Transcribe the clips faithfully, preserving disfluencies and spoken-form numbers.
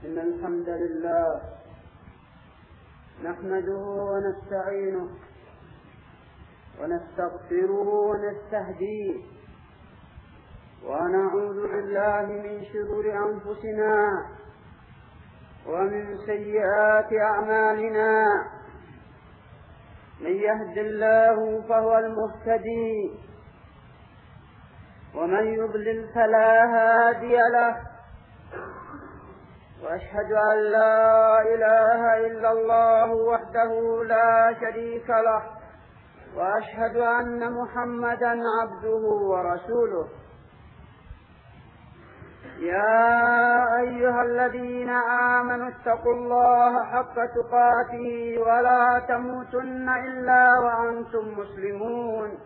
إن الحمد لله نحمده ونستعينه ونستغفره ونستهديه ونعوذ بالله من شرور أنفسنا ومن سيئات أعمالنا. من يهد الله فهو المهتدي ومن يضلل فلا هادي له. وأشهد أن لا إله إلا الله وحده لا شريك له، وأشهد أن محمدا عبده ورسوله. يا أيها الذين آمنوا اتقوا الله حق تقاته ولا تموتن إلا وأنتم مسلمون.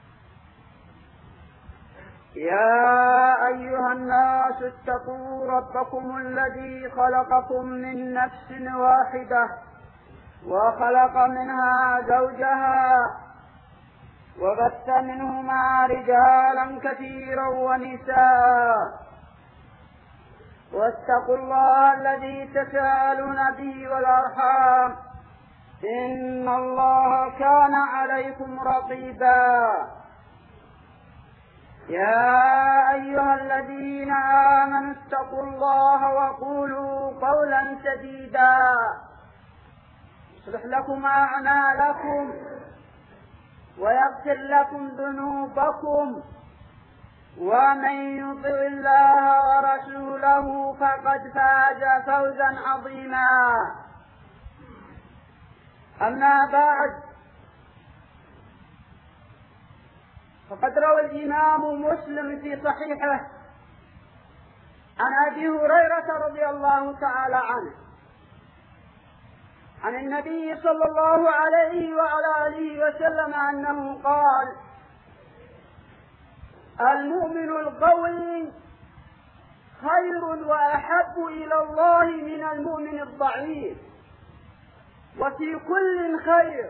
يا أيها الناس اتقوا ربكم الذي خلقكم من نفس واحدة وخلق منها زوجها وبث منهما رجالا كثيرا ونساء. واتقوا الله الذي تساءلون به والأرحام إن الله كان عليكم رقيبا. يا أيها الذين آمنوا اتقوا الله وقولوا قولا سديدا يصلح لكم أعمالكم ويغفر لكم ذنوبكم، ومن يطع الله ورسوله فقد فاز فوزا عظيما. أما بعد، فقد روى الإمام مسلم في صحيحه عن أبي هريرة رضي الله تعالى عنه عن النبي صلى الله عليه وعلى آله وسلم أنه قال: المؤمن القوي خير وأحب إلى الله من المؤمن الضعيف، وفي كل خير.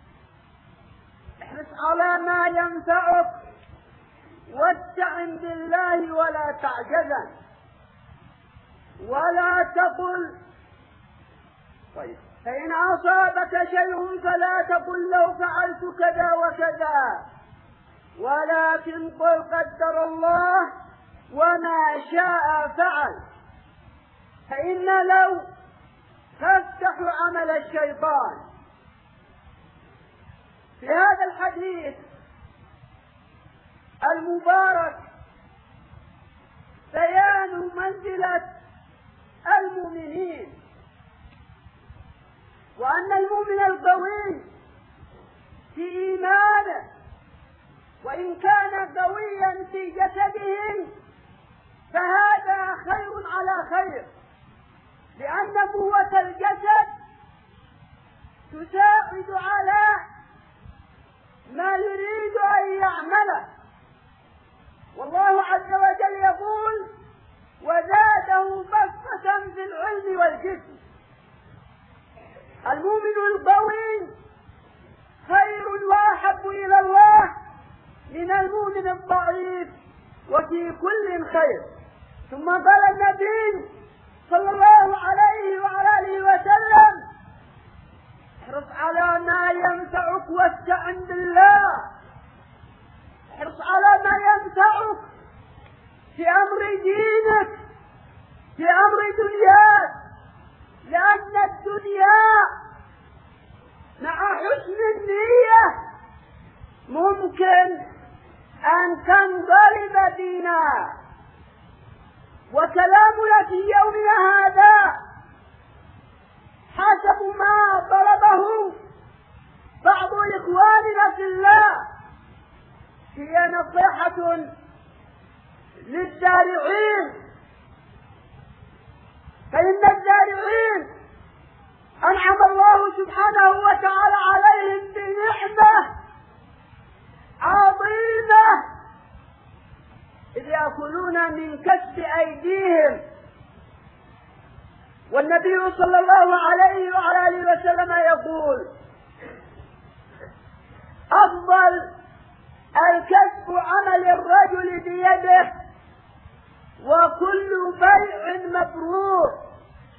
احرص على ما ينفعك واستعن بالله ولا تعجزن ولا تقل طيب فإن أصابك شيء فلا تقل لو فعلت كذا وكذا، ولكن قل قدر الله وما شاء فعل، فإن لو تفتح عمل الشيطان. في هذا الحديث المبارك بيان منزلة المؤمنين، وأن المؤمن القوي في إيمانه وإن كان قويا في جسده فهذا خير على خير، لأن قوة الجسد تساعد على ما يريد أن يعمله، والله عز وجل يقول: وزاده بسطة في العلم والجسم. المؤمن القوي خير وأحب إلى الله من المؤمن الضعيف، وفي كل خير. ثم قال النبي صلى الله عليه وعلى آله وسلم: احرص على ما ينفعك واستعن بالله. احرص على ما ينفعك في أمر دينك، في أمر دنياك، لأن الدنيا مع حسن النية ممكن أن تنقلب بنا. وكلامنا في يومنا هذا حسب ما طلبه بعض إخواننا في الله هي نصيحة للزارعين، فإن الزارعين أنعم الله سبحانه وتعالى عليهم بنعمة عظيمة، إذ يأكلون من كسب أيديهم. والنبي صلى الله عليه وعلى آله وسلم يقول: أفضل الكسب عمل الرجل بيده، وكل بيع مبرور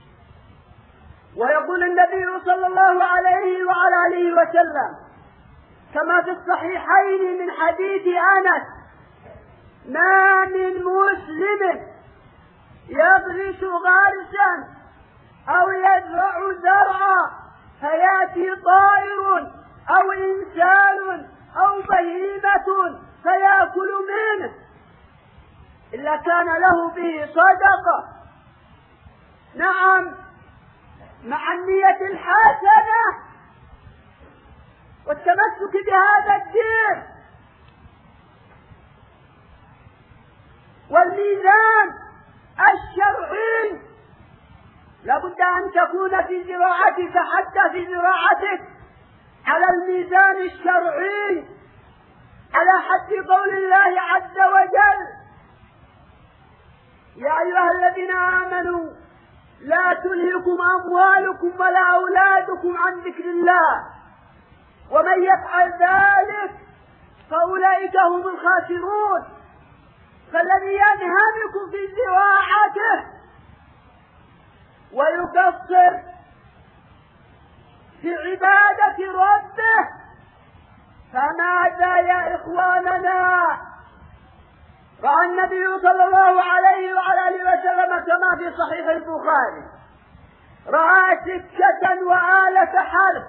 عليه وسلم كما في الصحيحين من حديث أنس: ما من مسلم يغرس غرسا أو يزرع زرعا فيأتي طائر أو إنسان أو بهيمة فيأكل منه إلا كان له به صدقة. نعم، مع النية الحسنة والتمسك بهذا الدين. والميزان الشرعي لابد أن تكون في زراعتك، حتى في زراعتك على الميزان الشرعي، على حد قول الله عز وجل: يا أيها الذين آمنوا لا تلهكم أموالكم ولا أولادكم عن ذكر الله ومن يفعل ذلك فأولئك هم الخاسرون. فالذي ينهمك في زراعته ويقصر في عبادة ربه فماذا يا إخواننا؟ رأى النبي صلى الله عليه وعلى آله وسلم كما في صحيح البخاري، رأى سكة وآلة حرب.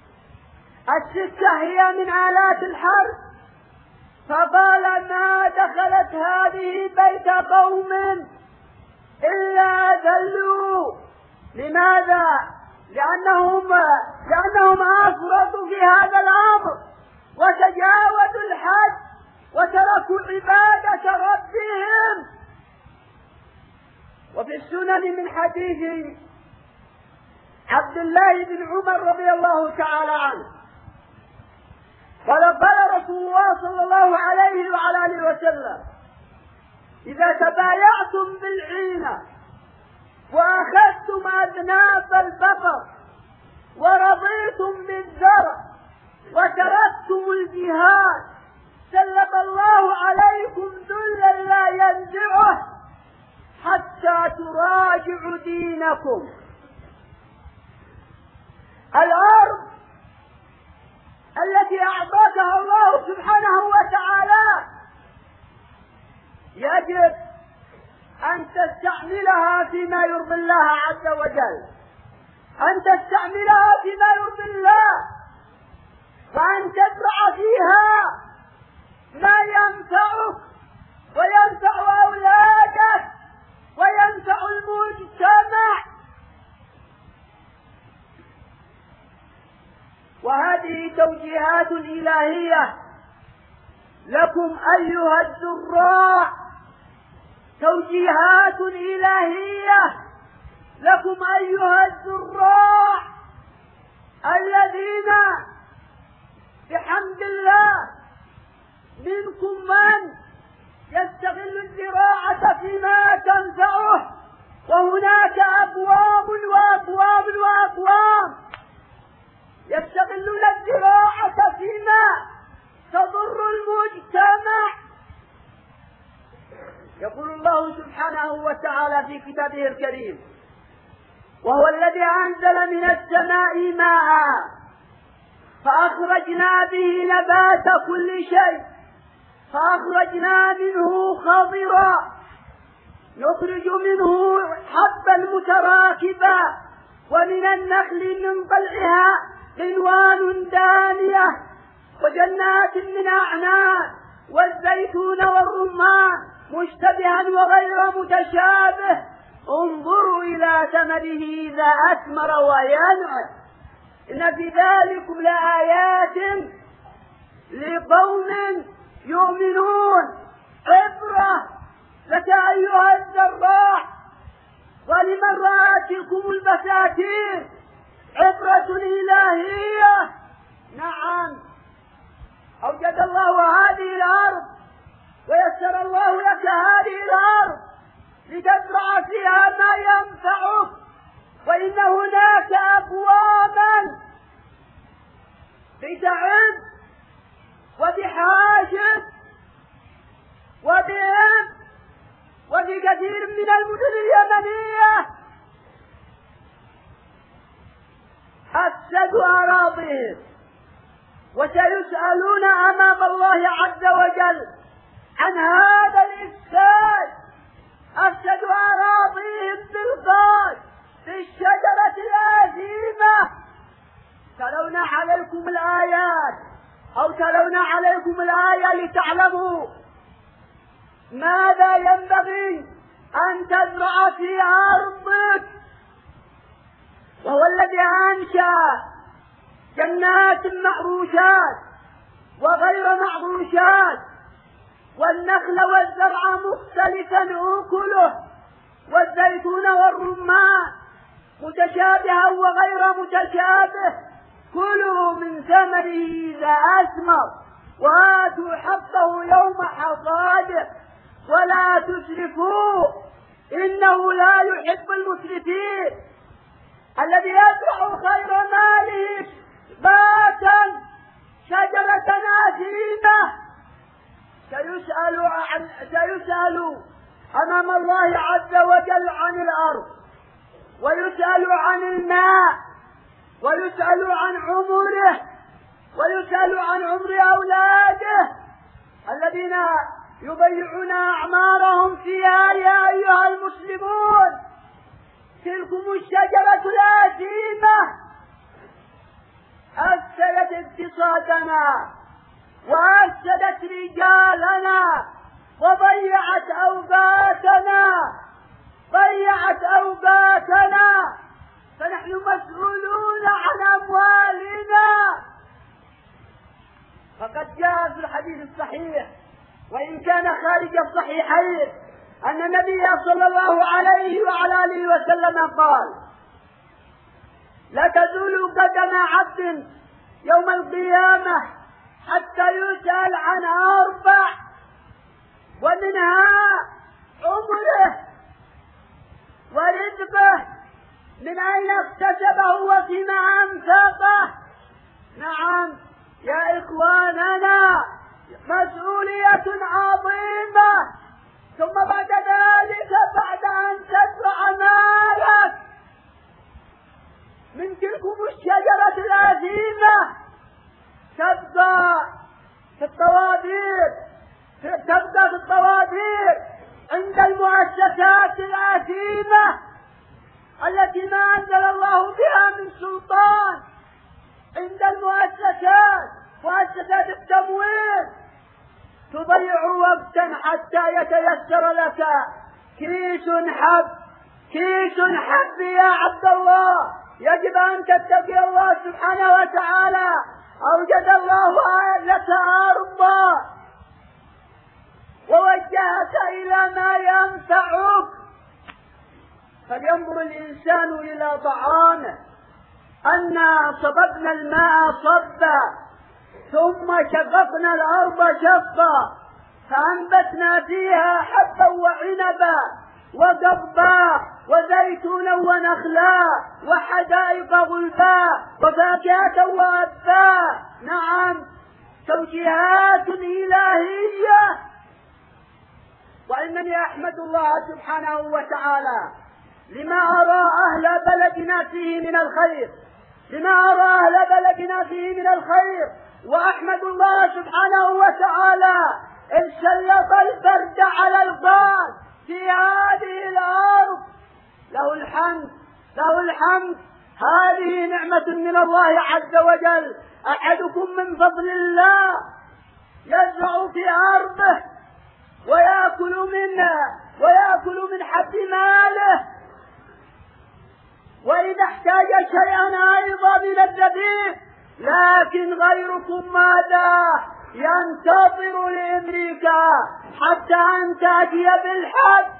السكة هي من آلات الحرب، فقال: ما دخلت هذه بيت قوم إلا ذلوا. لماذا؟ لأنهم لأنهم أفرطوا في هذا الأمر وتجاوزوا الحد وتركوا عبادة ربهم. وفي السنن من حديث عبد الله بن عمر رضي الله تعالى عنه قال: قال رسول الله صلى الله عليه وعلى آله وسلم: إذا تبايعتم بالعينة وأخذتم أذناب البقر ورضيتم بالزرع وتركتم الجهاد سلط الله عليكم ذلا لا ينزعه حتى تراجعوا دينكم. الأرض التي أعطاكها الله سبحانه وتعالى يجب أن تستعملها فيما يرضي الله عز وجل، أن تستعملها فيما يرضي الله، وأن تزرع فيها ما ينفعك وينفع أولادك وينفع المجتمع. وهذه توجيهات إلهية لكم أيها الزراع، توجيهات إلهية لكم أيها الزراع الذين بحمد الله منكم من يستغل الزراعة فيما تنفعه، وهناك أقوام وأقوام وأقوام يستغلون الزراعة فيما تضر المجتمع. يقول الله سبحانه وتعالى في كتابه الكريم: وهو الذي أنزل من السماء ماء فأخرجنا به نبات كل شيء فأخرجنا منه خضرا نخرج منه حبا متراكبا ومن النخل من طلعها قنوان دانية وجنات من أعناب والزيتون والرمان مشتبها وغير متشابه انظروا إلى ثمره إذا أثمر وينعم إن في ذلكم لآيات لقوم يؤمنون. عبرة لك أيها الزراع ولمن رأتكم البساتين، عبرة إلهية. نعم، أوجد الله هذه الأرض ويسر الله لك هذه الأرض لتزرع فيها ما ينفعك، وإن هناك أقواما بتعب وبحاجة وبهم وفي كثير من المدن اليمنية أفسدوا أراضيهم وسيسألون أمام الله عز وجل عن هذا الإفساد. أفسدوا أراضيهم بالغاز في الشجرة الآثيمة. تلون عليكم الآيات أو تلون عليكم الآية لتعلموا ماذا ينبغي أن تزرع في أرضك. وهو الذي أنشأ جنات معروشات وغير معروشات، والنخل والزرع مختلفا أكله، والزيتون والرمان متشابها وغير متشابه. كلوا من ثمره إذا أثمر وآتوا حقه يوم حصاده ولا تسرفوا إنه لا يحب المسرفين. الذي يزرع خير ماله باتا شجرة آثيمة سيسأل عن سيسأل أمام الله عز وجل عن الأرض، ويسأل عن الماء، ويسأل عن عمره، ويسأل عن عمر أولاده الذين يضيعون أعمارهم فيها. يا أيها المسلمون، تلكم الشجرة الآثيمة أفسدت اقتصادنا وأفسدت رجالنا وضيعت أوقاتنا ضيعت أوقاتنا فنحن مسؤولون عن أموالنا. فقد جاء في الحديث الصحيح وإن كان خارج الصحيحين أن النبي صلى الله عليه وعلى آله وسلم قال: لا تزول قدم عبد يوم القيامة حتى يسأل عن أربع، ومنها عمره ورزقه، من أين اكتسبه وفيما أنفقه. نعم يا إخواننا، مسؤولية عظيمة. ثم بعد ذلك، بعد أن تزرع مالك من تلكم الشجرة الآثيمة، تبقى في الطوابير تبقى في الطوابير عند المؤسسات الآثيمة التي ما أنزل الله بها من سلطان، عند المؤسسات مؤسسات التمويل. تضيع وقتا حتى يتيسر لك كيس حب كيس حب يا عبد الله. يجب أن تتقي الله سبحانه وتعالى. أوجد الله لك أرضا ووجهك إلى ما ينفعك. فلينظر الإنسان إلى طعامه، أنا صببنا الماء صبا ثم شققنا الأرض شقا فأنبتنا فيها حبا وعنبا وقضبا وزيتونا ونخلا وحدائق غلبا وفاكهة وأبا. نعم، توجيهات إلهية. وإنني أحمد الله سبحانه وتعالى لما أرى أهل بلدنا فيه من الخير لما أرى أهل بلدنا فيه من الخير وأحمد الله سبحانه وتعالى إن سلط البرد على الغاز في هذه الأرض. له الحمد له الحمد. هذه نعمة من الله عز وجل. أحدكم من فضل الله يزرع في أرضه ويأكل منها ويأكل من حب ماله، وإذا احتاج شيئا أيضا من الزبيب. لكن غيركم ماذا؟ ينتظر لأمريكا حتى أن تأتي بالحب.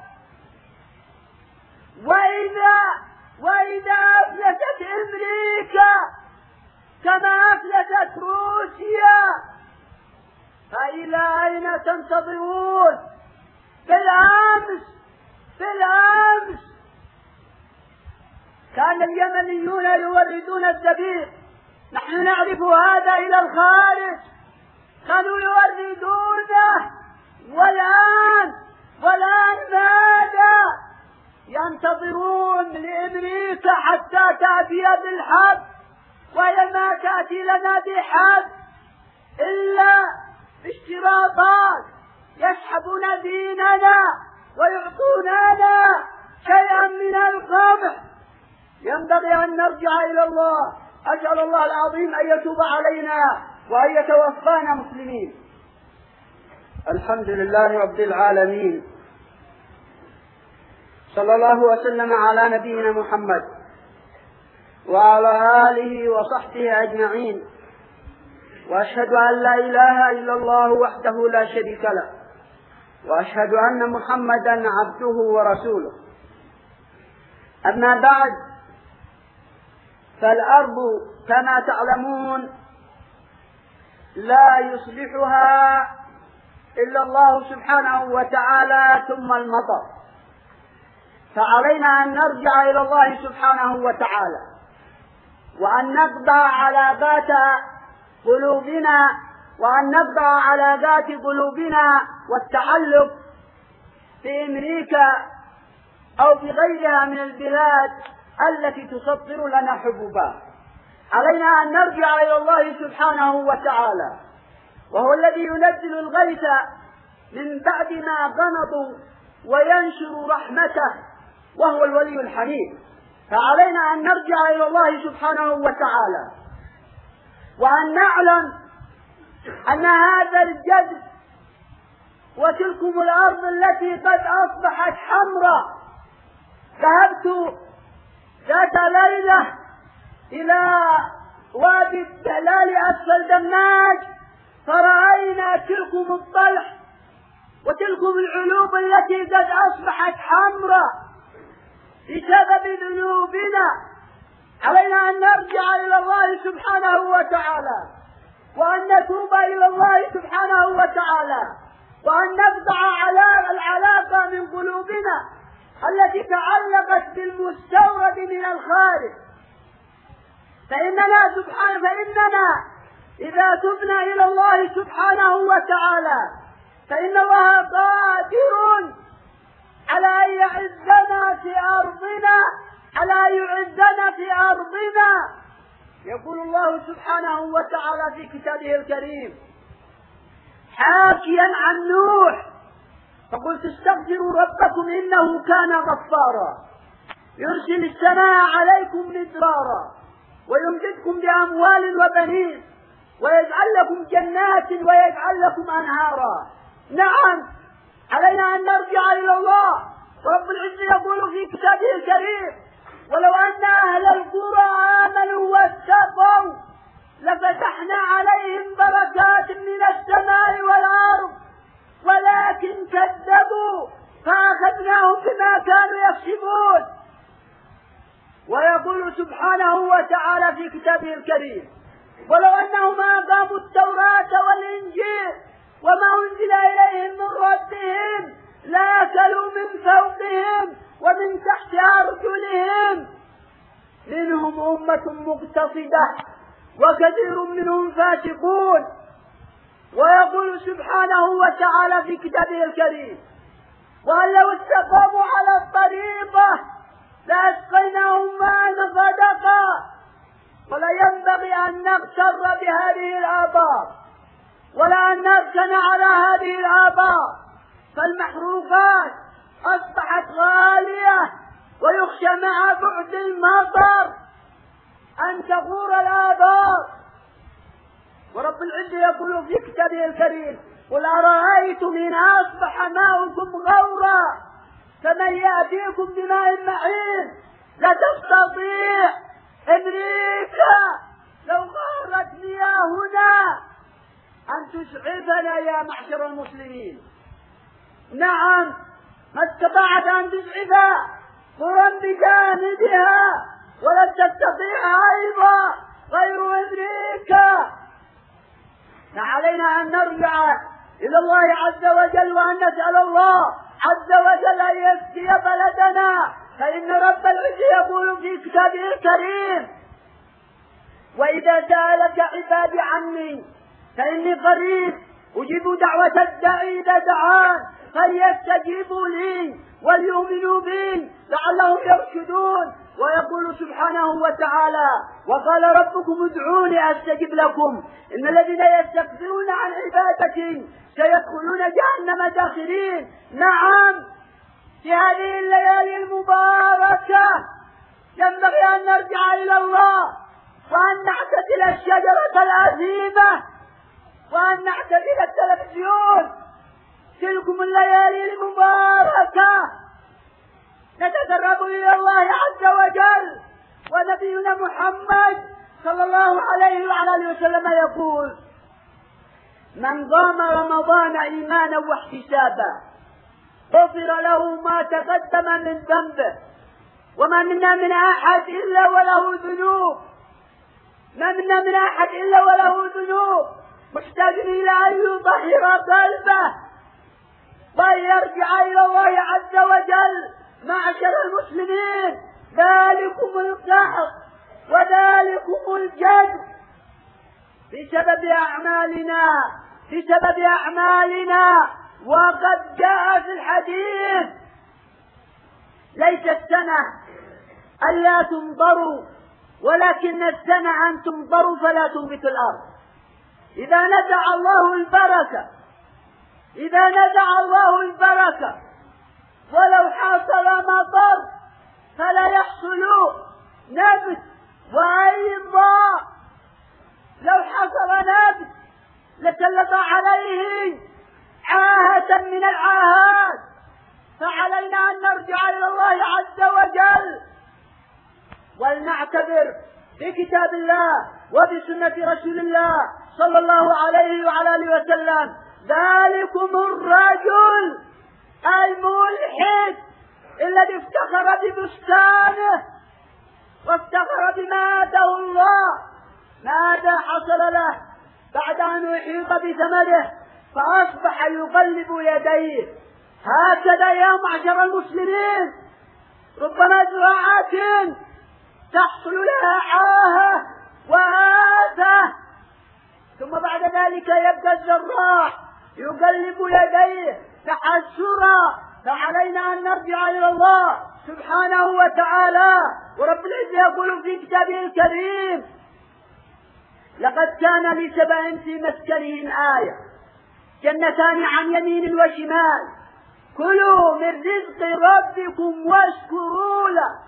وإذا وإذا أفلست أمريكا كما أفلست روسيا فإلى أين تنتظرون؟ بالأمس بالأمس كان اليمنيون يوردون الزبيب، نحن نعرف هذا إلى الخارج، كانوا يوردونه. والآن والآن ماذا؟ ينتظرون لأمريكا حتى تأتي بالحب، وهي ما تأتي لنا بحب إلا باشتراطات يسحبون ديننا ويعطوننا شيئا من القمح. ينبغي أن نرجع إلى الله. أسأل الله العظيم أن يتوب علينا وأن يتوفانا مسلمين. الحمد لله رب العالمين، صلى الله وسلم على نبينا محمد وعلى آله وصحبه أجمعين، وأشهد أن لا إله إلا الله وحده لا شريك له، وأشهد أن محمدا عبده ورسوله. أما بعد، فالأرض كما تعلمون لا يصلحها إلا الله سبحانه وتعالى ثم المطر، فعلينا أن نرجع إلى الله سبحانه وتعالى وأن نقضى على ذات قلوبنا وأن نقضى على ذات قلوبنا والتعلق في أمريكا أو في غيرها من البلاد التي تصدر لنا حبوبا. علينا أن نرجع إلى الله سبحانه وتعالى، وهو الذي ينزل الغيث من بعد ما قنطوا وينشر رحمته، وهو الولي الحميد. فعلينا أن نرجع إلى الله سبحانه وتعالى وأن نعلم أن هذا الجد وتلكم الأرض التي قد أصبحت حمراء. ذهبت ذات ليلة إلى وادي الدلال أسفل دماج، فرأينا تلكم الطلح وتلكم العلوم التي قد أصبحت حمراء بسبب ذنوبنا. علينا أن نرجع إلى الله سبحانه وتعالى وأن نتوب إلى الله سبحانه وتعالى وأن نقطع على العلاقة من قلوبنا التي تعلقت بالمستورد من الخارج. فإننا سبحانه فإننا إذا تبنا إلى الله سبحانه وتعالى فإن الله قادر على أن يعزنا في أرضنا على أن يعزنا في أرضنا. يقول الله سبحانه وتعالى في كتابه الكريم حاكيا عن نوح: فقلت استغفروا ربكم إنه كان غفارا يرسل السماء عليكم مدرارا ويمددكم بأموال وبنين ويجعل لكم جنات ويجعل لكم أنهارا. نعم، علينا أن نرجع إلى الله. رب العزة يقول في كتابه الكريم: ولو أن أهل القرى آمنوا واتقوا لفتحنا عليهم بركات من السماء والأرض ولكن كذبوا فأخذناهم بما كانوا يكسبون. ويقول سبحانه وتعالى في كتابه الكريم: ولو أنهم أقاموا التوراة والإنجيل وما أنزل إليهم من ربهم لأكلوا من فوقهم ومن تحت أرجلهم منهم أمة مقتصدة وكثير منهم فاسقون. ويقول سبحانه وتعالى في كتابه الكريم: وأن لو استقاموا على الطريقة لأسقيناهم ماء غدقا. ولا ينبغي أن نغتر بهذه الآباء ولا أن نركن على هذه الآباء، فالمحروقات أصبحت غالية ويخشى مع بعد المطر أن تغور الآبار. ورب العزة يقول في كتابه الكريم: قل أرأيتم إن أصبح ماؤكم غورا فمن يأتيكم بماء معين. لا تستطيع أمريكا لو غارت مياهنا أن تسعفنا يا معشر المسلمين. نعم، ما استطاعت أن تسعف قرى بجانبها ولن تستطيع أيضا غير أمريكا. فعلينا أن نرجع إلى الله عز وجل وأن نسأل الله عز وجل أن يسقي بلدنا، فإن رب العزة يقول في كتابه الكريم: وإذا سألك عبادي عني فإني قريب أجيب دعوة الداعي إذا دعان فليستجيبوا لي وليؤمنوا بي لعلهم يرشدون. ويقول يقول سبحانه وتعالى: وقال ربكم ادعوني أستجب لكم إن الذين يستكبرون عن عبادتي سيدخلون جهنم داخرين. نعم، في هذه الليالي المباركة ينبغي أن نرجع إلى الله وأن نعتزل الشجرة العظيمة وأن نعتزل التلفزيون. تلكم الليالي المباركة نتقرب إلى الله عز وجل، ونبينا محمد صلى الله عليه وعلى آله وسلم يقول: من قام رمضان إيمانا واحتسابا غفر له ما تقدم من ذنبه وما منا من أحد إلا وله ذنوب ما منا من أحد إلا وله ذنوب محتاج إلى أن يطهر قلبه وأن يرجع إلى الله عز وجل. معشر المسلمين، ذلكم القحط وذلكم الجد بسبب أعمالنا بسبب أعمالنا وقد جاء في الحديث: ليس السنة ألا تمطروا ولكن السنة أن تمطروا فلا تنبتوا الأرض. إذا نزع الله البركة إذا نزع الله البركة ولو حصل مطر فلا يحصل نبت، وأيضا لو حصل نبت لسلط عليه عاهة من العاهات. فعلينا أن نرجع إلى الله عز وجل ولنعتبر بكتاب الله وبسنة رسول الله صلى الله عليه وعلى آله وسلم. ذلكم الرجل الملحد الذي افتخر ببستانه وافتخر بما آتاه الله، ماذا حصل له بعد أن أحيط بثمره؟ فأصبح يقلب يديه. هكذا يا معشر المسلمين، ربما زراعة تحصل لها عاهة وآفة، ثم بعد ذلك يبقى الزراع يقلب يديه تحسرا. فعلينا أن نرجع إلى الله سبحانه وتعالى. ورب العزة يقول في كتابه الكريم: لقد كان لسبأ في مسكنهم آية جنتان عن يمين وشمال كلوا من رزق ربكم واشكروا له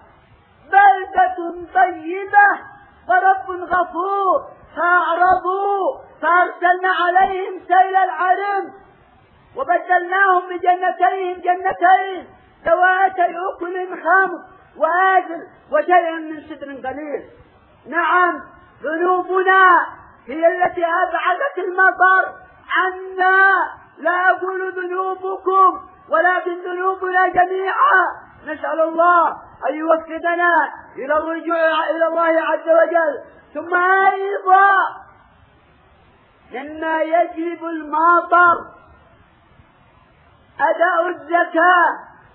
بلدة طيبة ورب غفور. فأعرضوا فأرسلنا عليهم سيل العرم وبدلناهم بجنتين جنتين ذواتي أكل خمر وآكل وشيء من سدر قليل. نعم، ذنوبنا هي التي أبعدت المطر عنا. لا أقول ذنوبكم ولكن ذنوبنا جميعا. نسأل الله أن يوفقنا إلى الرجوع إلى الله عز وجل. ثم أيضا مما يجلب المطر أداء الزكاة،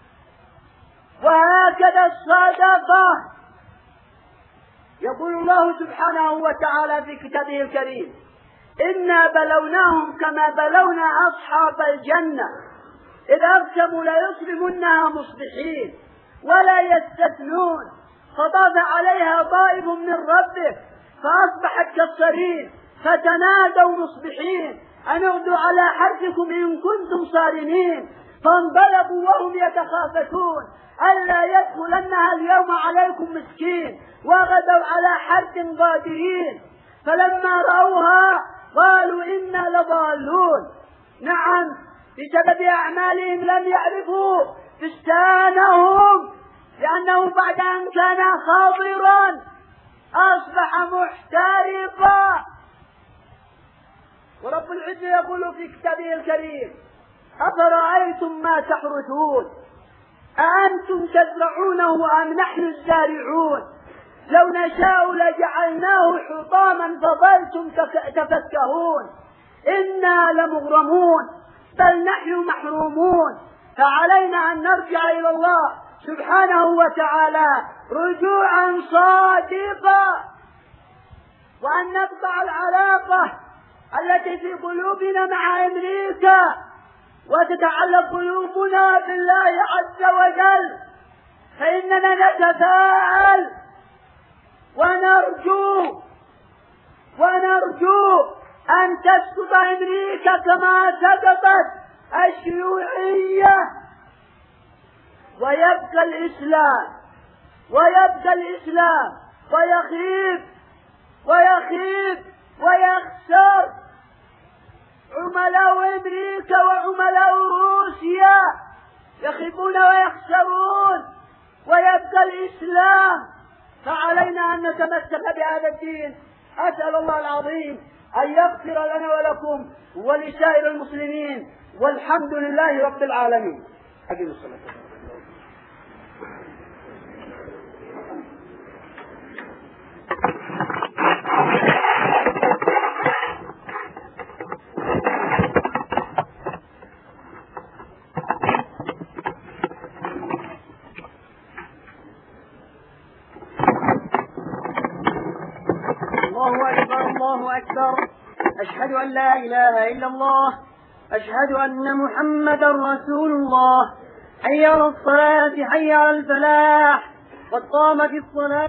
وهكذا الصدقة. يقول الله سبحانه وتعالى في كتابه الكريم: إنا بلوناهم كما بلونا أصحاب الجنة إذ أقسموا ليصرمنها مصبحين ولا يستثنون فطاف عليها طائف من ربه فأصبحت كالصريم فتنادوا مصبحين أن اغدوا على حرثكم إن كنتم صارمين فانطلقوا وهم يتخافتون ألا يدخلنها اليوم عليكم مسكين وغدوا على حرث قادرين فلما رأوها قالوا إنا لضالون. نعم، بسبب أعمالهم لم يعرفوا فستانهم، لأنه بعد أن كان خاضرا أصبح محترقا. ورب العزة يقول في كتابه الكريم: أفرأيتم ما تحرثون أأنتم تزرعونه أم نحن الزارعون لو نشاء لجعلناه حطاما فظلتم تفكهون إنا لمغرمون بل نحن محرومون. فعلينا أن نرجع إلى الله سبحانه وتعالى رجوعا صادقا، وأن نقطع العلاقة التي في قلوبنا مع أمريكا وتتعلق قلوبنا بالله عز وجل، فإننا نتفاءل ونرجو ونرجو أن تسقط أمريكا كما سقطت الشيوعية، ويبقى الإسلام ويبقى الإسلام ويخيب ويخيب ويخسر عملاء أمريكا وعملاء روسيا، يخيبون ويخسرون ويبقى الإسلام. فعلينا أن نتمسك بهذا الدين. أسأل الله العظيم أن يغفر لنا ولكم ولسائر المسلمين، والحمد لله رب العالمين. أقيم الصلاة. الله أكبر الله أكبر، أشهد أن لا إله إلا الله، أشهد أن محمدا رسول الله، حي على الصلاة حي على الفلاح، قد قامت الصلاة.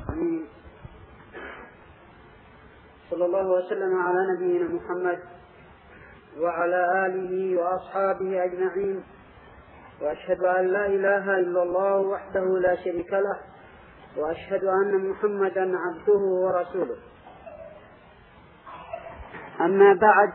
صلى الله وسلم على نبينا محمد وعلى آله وأصحابه أجمعين، وأشهد أن لا إله إلا الله وحده لا شريك له، وأشهد أن محمدا عبده ورسوله. أما بعد،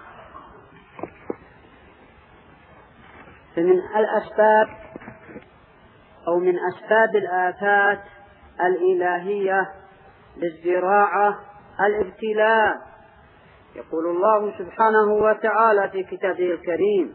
فمن الأسباب أو من أسباب الآفات الإلهية للزراعة الابتلاء. يقول الله سبحانه وتعالى في كتابه الكريم: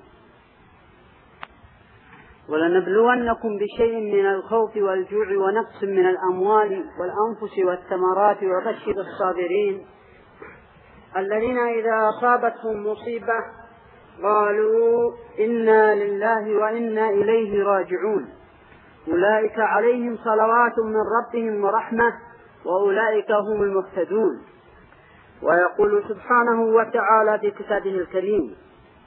ولنبلونكم بشيء من الخوف والجوع ونقص من الأموال والأنفس والثمرات وبشر الصابرين الذين إذا أصابتهم مصيبة قالوا إنا لله وإنا إليه راجعون، أولئك عليهم صلوات من ربهم ورحمة وأولئك هم المهتدون. ويقول سبحانه وتعالى في كتابه الكريم: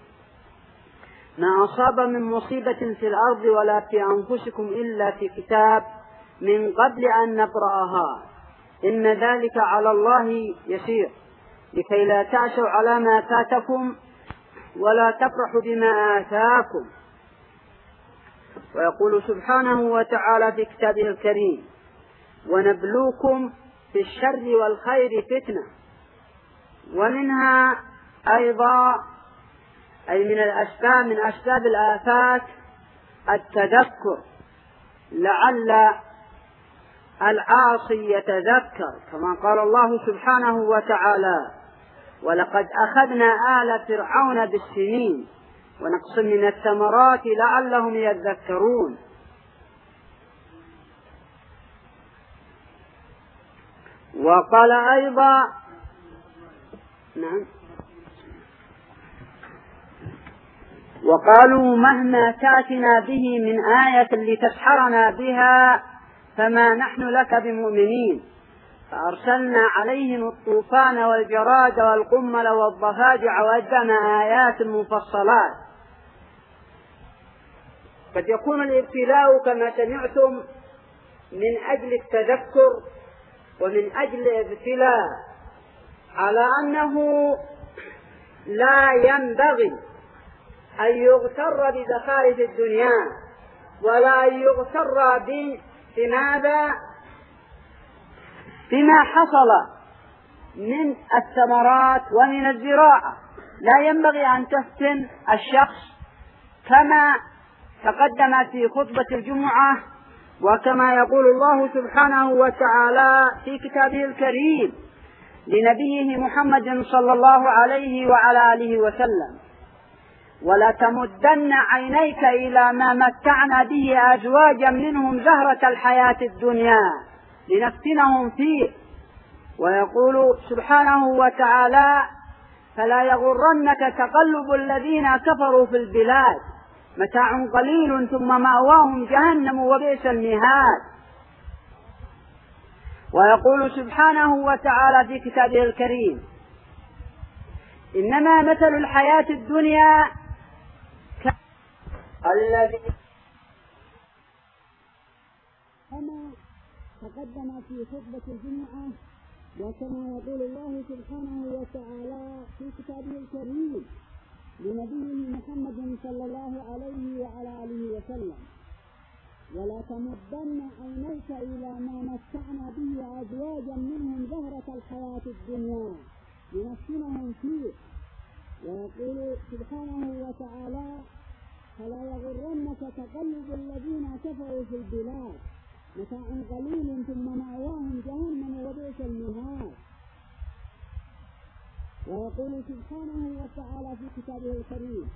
ما أصاب من مصيبة في الأرض ولا في أنفسكم إلا في كتاب من قبل أن نبرأها إن ذلك على الله يسير، لكي لا تعسوا على ما فاتكم ولا تفرحوا بما آتاكم. ويقول سبحانه وتعالى في كتابه الكريم: ونبلوكم في الشر والخير فتنة. ومنها أيضا أي من الأسباب من أسباب الآفات التذكر، لعل العاصي يتذكر، كما قال الله سبحانه وتعالى: ولقد أخذنا آل فرعون بالسنين ونقص من الثمرات لعلهم يذكرون. وقال أيضا: نعم وقالوا مهما تأتنا به من آية لتسحرنا بها فما نحن لك بمؤمنين، فأرسلنا عليهم الطوفان والجراد والقمل والضفادع والدم آيات مفصلات. قد يكون الابتلاء كما سمعتم من أجل التذكر ومن أجل الابتلاء، على أنه لا ينبغي أن يغتر بزخارف الدنيا ولا أن يغتر بماذا بما حصل من الثمرات ومن الزراعة. لا ينبغي أن تفتن الشخص، كما تقدم في خطبة الجمعة وكما يقول الله سبحانه وتعالى في كتابه الكريم لنبيه محمد صلى الله عليه وعلى آله وسلم: ولا تمدن عينيك إلى ما متعنا به أزواجا منهم زهرة الحياة الدنيا لنفتنهم فيه. ويقول سبحانه وتعالى: فلا يغرنك تقلب الذين كفروا في البلاد متاع قليل ثم مأواهم جهنم وبئس المهاد. ويقول سبحانه وتعالى في كتابه الكريم: إنما مثل الحياة الدنيا الذي تقدم في خطبة الجمعة، وكما يقول الله سبحانه وتعالى في كتابه الكريم لنبيه محمد صلى الله عليه وعلى آله وسلم: ولا تمدن عينيك إلى ما متعنا به أزواجا منهم زهرة الحياة الدنيا لنفتنهم فيه. ويقول سبحانه وتعالى: فلا يغرنك تقلب الذين كفروا في البلاد متاع قليل ثم مأواهم جهنم وبئس المهاد. ويقول سبحانه وتعالى في كتابه الكريم: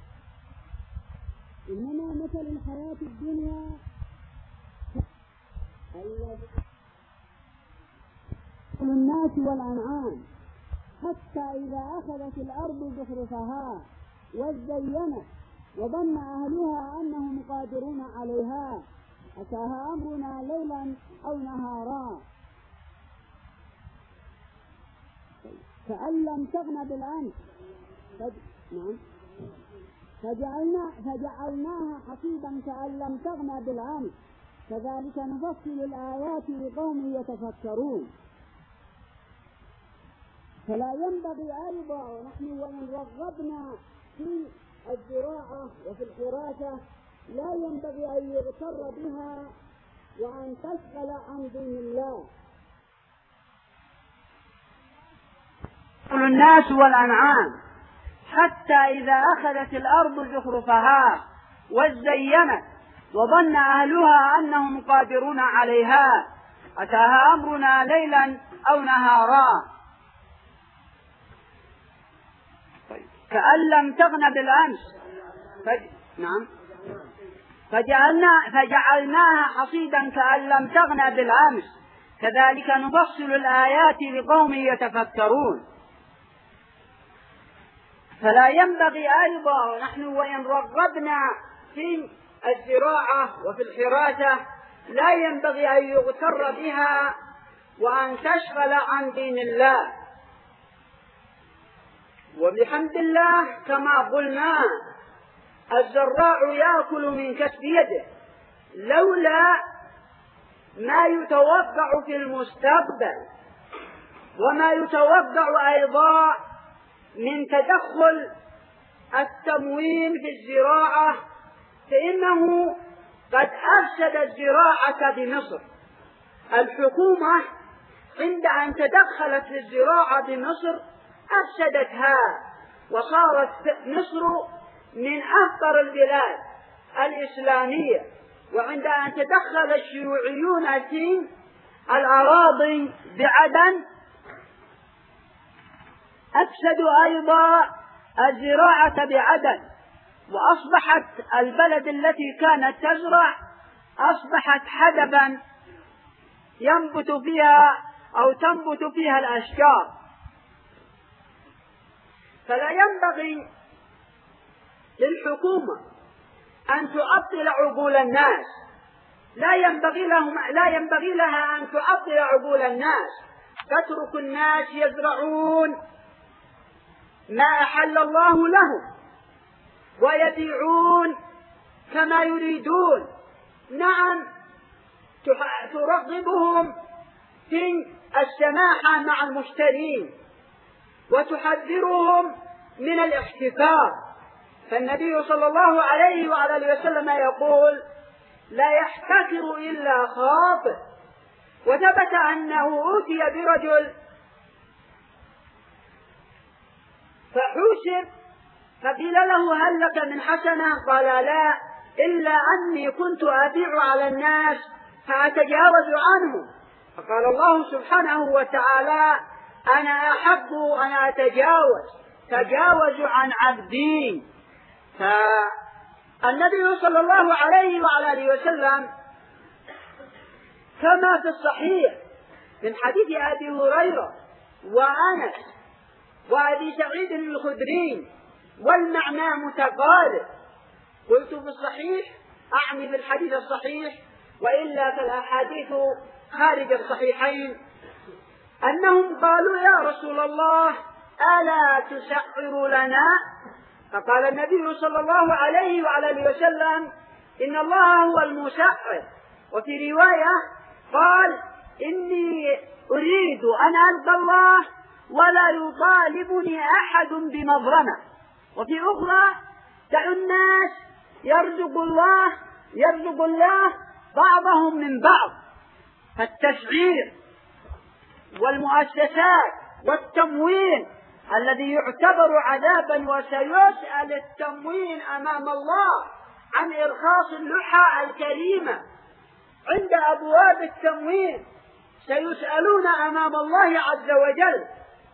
إنما مثل الحياة الدنيا الناس والأنعام حتى إذا أخذت الأرض زخرفها وزينت وظن أهلها أنهم قادرون عليها أتاها أمرنا ليلا أو نهارا كأن لم تغن بالأمس فج... نعم. فجعلنا... فجعلناها حصيدا كأن لم تغن بالأمس كذلك نفصل الآيات لقوم يتفكرون. فلا ينبغي أيضا ونحن وإن رغبنا في الزراعة وفي الحراسة لا ينبغي أن يغتر بها وأن تشغل عن دين الله. الناس والأنعام حتى إذا أخذت الأرض زخرفها وزينت وظن أهلها أنهم قادرون عليها أتاها أمرنا ليلا أو نهارا كأن لم تغن بالأمس فج... نعم فجعلنا... فجعلناها حصيدا كأن لم تغن بالأمس كذلك نفصل الآيات لقوم يتفكرون. فلا ينبغي أيضا نحن وإن رغبنا في الزراعة وفي الحراسة لا ينبغي أن يغتر بها وأن تشغل عن دين الله. وبحمد الله كما قلنا الزراع يأكل من كسب يده لولا ما يتوقع في المستقبل وما يتوقع أيضا من تدخل التموين في الزراعة فإنه قد أفسد الزراعة بمصر. الحكومة عند أن تدخلت في الزراعة بمصر أفسدتها وصارت مصر من أفقر البلاد الإسلامية. وعند أن تدخل الشيوعيون في الأراضي بعدن أفسدوا أيضا الزراعة بعدن وأصبحت البلد التي كانت تزرع أصبحت حدبا ينبت فيها أو تنبت فيها الأشجار. فلا ينبغي للحكومة أن تعطل عقول الناس لا ينبغي لهم لا ينبغي لها أن تعطل عقول الناس تترك الناس يزرعون ما أحل الله لهم ويبيعون كما يريدون. نعم ترغبهم في السماحة مع المشترين وتحذرهم من الاحتكار. فالنبي صلى الله عليه وعلى آله وسلم يقول: لا يحتكر إلا خاطئ. وثبت أنه أوتي برجل فحوسب فقيل له: هل لك من حسنة؟ قال: لا، إلا أني كنت أبيع على الناس فأتجاوز عنهم. فقال الله سبحانه وتعالى: أنا أحب أن أتجاوز، تجاوز عن عبدي. فالنبي صلى الله عليه وعلى آله وسلم كما في الصحيح من حديث أبي هريرة وأنس وأبي سعيد الخدري والمعنى متقارب. قلت في الصحيح أعني في الحديث الصحيح وإلا فالأحاديث خارج الصحيحين أنهم قالوا: يا رسول الله ألا تسعر لنا؟ فقال النبي صلى الله عليه وعلى آله وسلم: إن الله هو المسعر. وفي رواية قال: أريد أن ألقى الله ولا يطالبني أحد بمظلمة. وفي أخرى دعوا الناس يرزق الله يرزق الله بعضهم من بعض. فالتشعير والمؤسسات والتموين الذي يعتبر عذابا، وسيسأل التموين أمام الله عن إرخاص اللحى الكريمة عند أبواب التموين، سيسألون أمام الله عز وجل.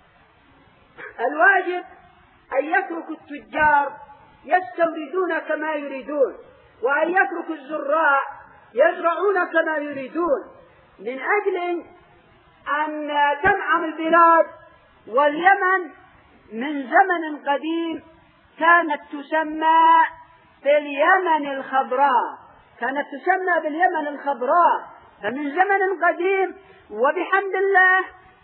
الواجب أن يترك التجار يستوردون كما يريدون، وأن يترك الزراع يزرعون كما يريدون، من أجل أن تنعم البلاد. واليمن من زمن قديم كانت تسمى باليمن الخضراء كانت تسمى باليمن الخضراء فمن زمن قديم، وبحمد الله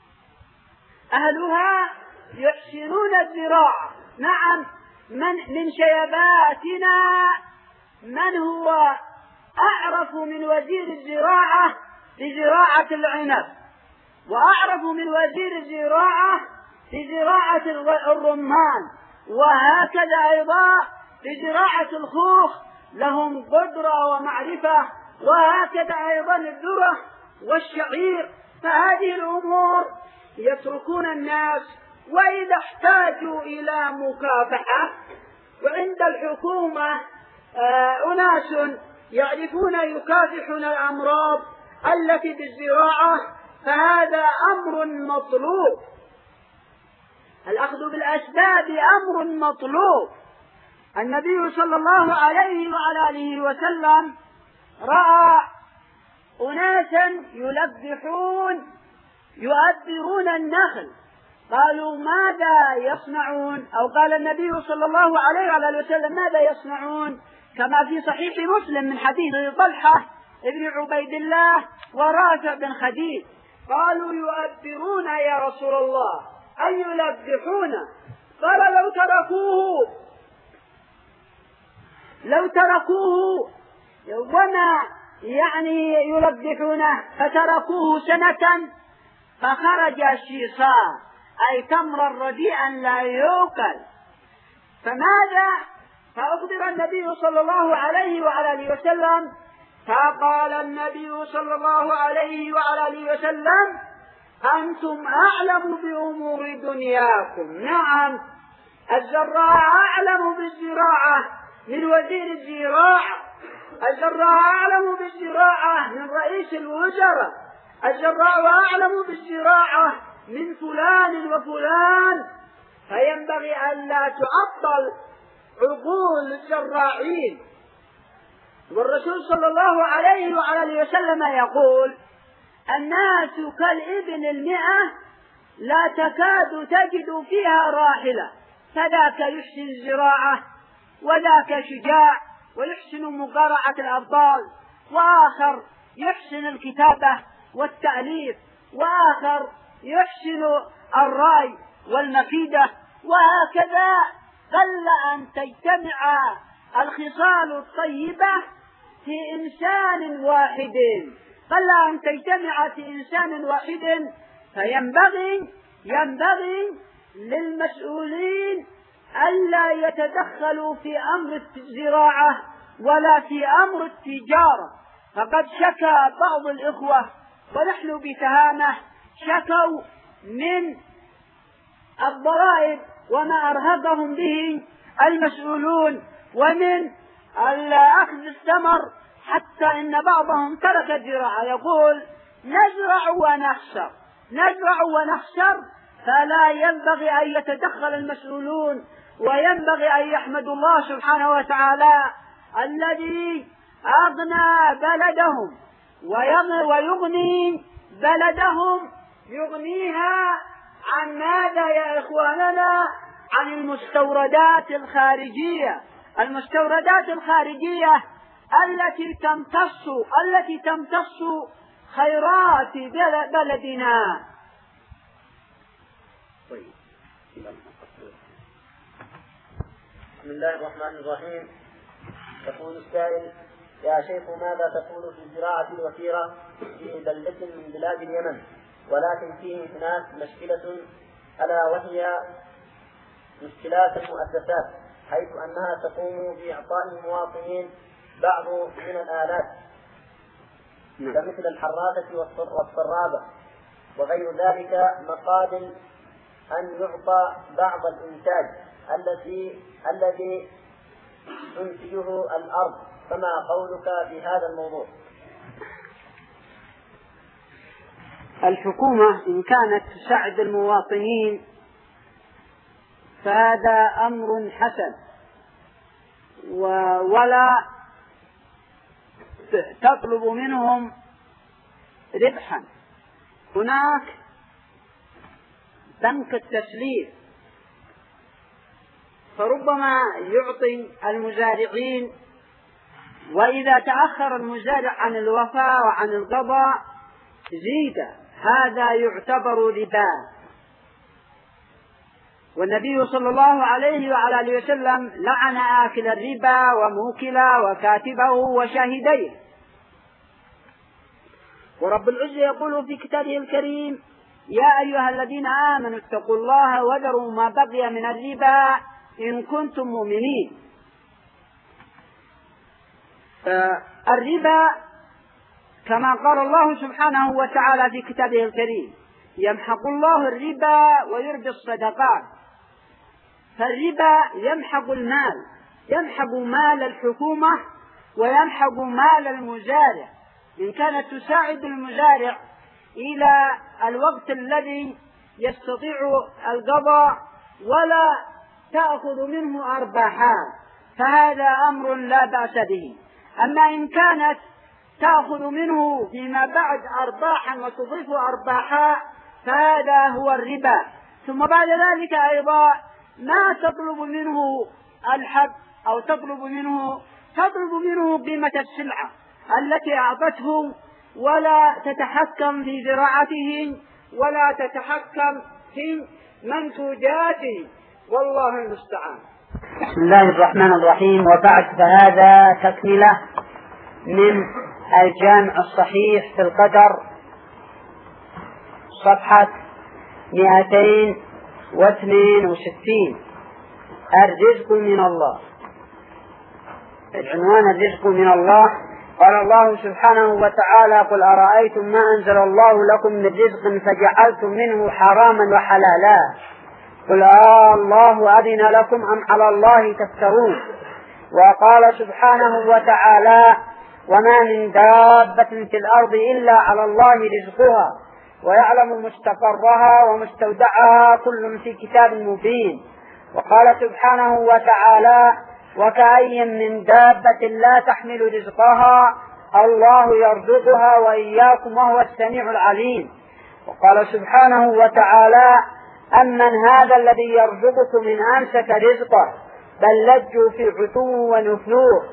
أهلها يحسنون الزراعة. نعم، من من شيباتنا من هو أعرف من وزير الزراعة بزراعة العنب، وأعرف من وزير الزراعة بزراعة الرمان، وهكذا أيضا بزراعة الخوخ لهم قدرة ومعرفة، وهكذا أيضا الذرة والشعير. فهذه الأمور يتركون الناس، وإذا احتاجوا إلى مكافحة وعند الحكومة أناس يعرفون يكافحون الأمراض التي بالزراعة، فهذا أمر مطلوب. الأخذ بالأسباب أمر مطلوب. النبي صلى الله عليه وعلى آله وسلم رأى أناسا يلبحون يؤثرون النخل، قالوا ماذا يصنعون؟ أو قال النبي صلى الله عليه وعلى آله وسلم ماذا يصنعون؟ كما في صحيح مسلم من حديث طلحة ابن عبيد الله ورافع بن خديج، قالوا يؤثرون يا رسول الله، أن يلبحون؟ قال لو تركوه لو تركوه وما يعني يلبحونه، فتركوه سنة فخرج شيصا، أي تمرا رديئا لا يؤكل. فماذا؟ فأخبر النبي صلى الله عليه وعلى آله وسلم، فقال النبي صلى الله عليه وعلى آله وسلم أنتم أعلم بأمور دنياكم. نعم، الزراع أعلم بالزراعة من وزير الزراعة، الزراع أعلم بالزراعة من رئيس الوزراء، الزراع أعلم بالزراعة من فلان وفلان. فينبغي أن لا تعطل عقول الزراعين. والرسول صلى الله عليه وعلى آله وسلم يقول الناس كالإبل المئة لا تكاد تجد فيها راحلة، فذاك يحسن الزراعة، وذاك شجاع ويحسن مقارعة الأبطال، وآخر يحسن الكتابة والتأليف، وآخر يحسن الرأي والمكيدة. وهكذا قل أن تجتمع الخصال الطيبة في إنسان واحد قل أن تجتمع في إنسان واحد فينبغي ينبغي للمسؤولين ألا يتدخلوا في أمر الزراعة ولا في أمر التجارة. فقد شكى بعض الإخوة ونحن بتهامة شكوا من الضرائب وما أرهقهم به المسؤولون ومن أخذ الثمر، حتى إن بعضهم ترك الزراعة، يقول نزرع ونخسر نزرع ونخسر. فلا ينبغي أن يتدخل المسؤولون، وينبغي أن يحمدوا الله سبحانه وتعالى الذي أغنى بلدهم ويغني بلدهم، يغنيها عن ماذا يا إخواننا؟ عن المستوردات الخارجية المستوردات الخارجية التي تمتص التي تمتص خيرات بلدنا. بسم الله الرحمن الرحيم. يقول السائل: يا شيخ، ماذا تقول في الزراعة الوفيرة في بلدة من بلاد اليمن ولكن فيه هناك مشكلة، ألا وهي مشكلات المؤسسات، حيث أنها تقوم بإعطاء المواطنين بعض من الآلات كمثل الحراسة والصرابة وغير ذلك، مقابل أن يعطى بعض الإنتاج الذي الذي تنتجه الأرض. فما قولك في هذا الموضوع؟ الحكومة إن كانت تساعد المواطنين فهذا أمر حسن، ولا تطلب منهم ربحا. هناك بنك التسليف، فربما يعطي المزارعين، وإذا تأخر المزارع عن الوفاء وعن القضاء زيد، هذا يعتبر ربا. والنبي صلى الله عليه وعلى آله وسلم لعن آكل الربا وموكله وكاتبه وشاهديه. ورب العزة يقول في كتابه الكريم: يا أيها الذين آمنوا اتقوا الله وذروا ما بقي من الربا إن كنتم مؤمنين. الربا كما قال الله سبحانه وتعالى في كتابه الكريم: يمحق الله الربا ويربي الصدقات. فالربا يمحق المال، يمحق مال الحكومة ويمحق مال المزارع. إن كانت تساعد المزارع إلى الوقت الذي يستطيع القضاء ولا تأخذ منه أرباحا فهذا أمر لا بأس به. أما إن كانت تأخذ منه فيما بعد أرباحا وتضيف أرباحا فهذا هو الربا. ثم بعد ذلك أيضا ما تطلب منه الحب أو تطلب منه تطلب منه قيمة السلعة التي أعطته، ولا تتحكم في زراعته ولا تتحكم في منتوجاته، والله المستعان. بسم الله الرحمن الرحيم. وبعد، فهذا تكملة من الجامع الصحيح في القدر، صفحة مئتين واثنين وستين، الرزق من الله. العنوان الرزق من الله. قال الله سبحانه وتعالى: قل أرأيتم ما أنزل الله لكم من رزق فجعلتم منه حراما وحلالا قل آه الله أذن لكم أم على الله تفترون. وقال سبحانه وتعالى: وما من دابة في الأرض إلا على الله رزقها ويعلم مستقرها ومستودعها كل في كتاب مبين. وقال سبحانه وتعالى: وكأي من دابة لا تحمل رزقها الله يرزقها وإياكم وهو السميع العليم. وقال سبحانه وتعالى: أمن هذا الذي يرزقكم إن أمسك رزقه بل لجوا في عتو ونفور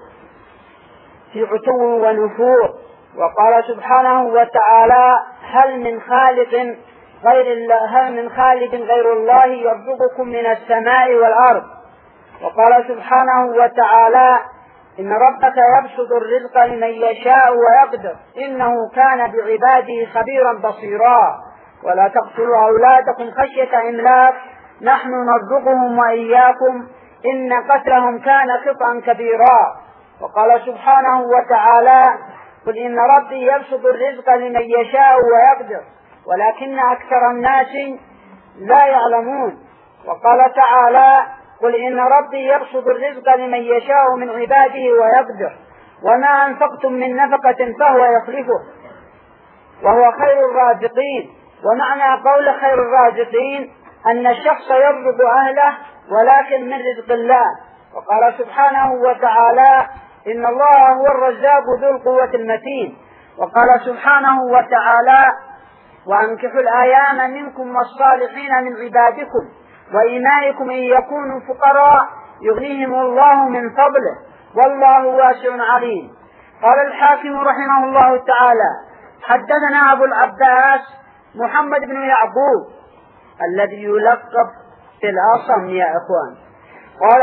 في عتو ونفور. وقال سبحانه وتعالى: هل من خالق غير الله هل من خالق غير الله يرزقكم من السماء والأرض. وقال سبحانه وتعالى: إن ربك يبسط الرزق لمن يشاء ويقدر إنه كان بعباده خبيرا بصيرا. ولا تقتلوا أولادكم خشية إملاق نحن نرزقهم وإياكم إن قتلهم كان خطأ كبيرا. وقال سبحانه وتعالى: قل إن ربي يبسط الرزق لمن يشاء ويقدر ولكن أكثر الناس لا يعلمون. وقال تعالى: قل إن ربي يبسط الرزق لمن يشاء من عباده ويقدر وما أنفقتم من نفقة فهو يخلفه وهو خير الرازقين. ومعنى قول خير الرازقين أن الشخص يرزق أهله ولكن من رزق الله. وقال سبحانه وتعالى: إن الله هو الرزاق ذو القوة المتين. وقال سبحانه وتعالى: وأنكحوا الأيام منكم والصالحين من عبادكم وإمائكم إن يكونوا فقراء يغنيهم الله من فضله والله واسع عليم. قال الحاكم رحمه الله تعالى: حدثنا أبو العباس محمد بن يعقوب الذي يلقب في الأصم يا إخوان. قال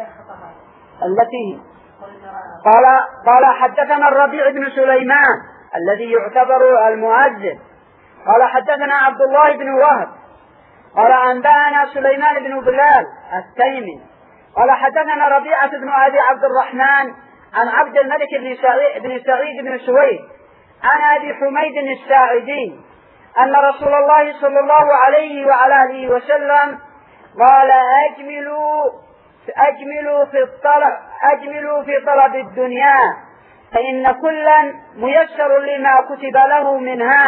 التي قال قال حدثنا الربيع بن سليمان الذي يعتبر المؤذن. قال حدثنا عبد الله بن وهب قال أنبأنا سليمان بن بلال التيمي قال حدثنا ربيعة بن أبي عبد الرحمن عن عبد الملك بن سعيد بن سعيد بن سويد عن أبي حميد الساعدي أن رسول الله صلى الله عليه وعلى آله وسلم قال أجملوا أجملوا في الطلب أجملوا في طلب الدنيا فإن كلا ميسر لما كتب له منها،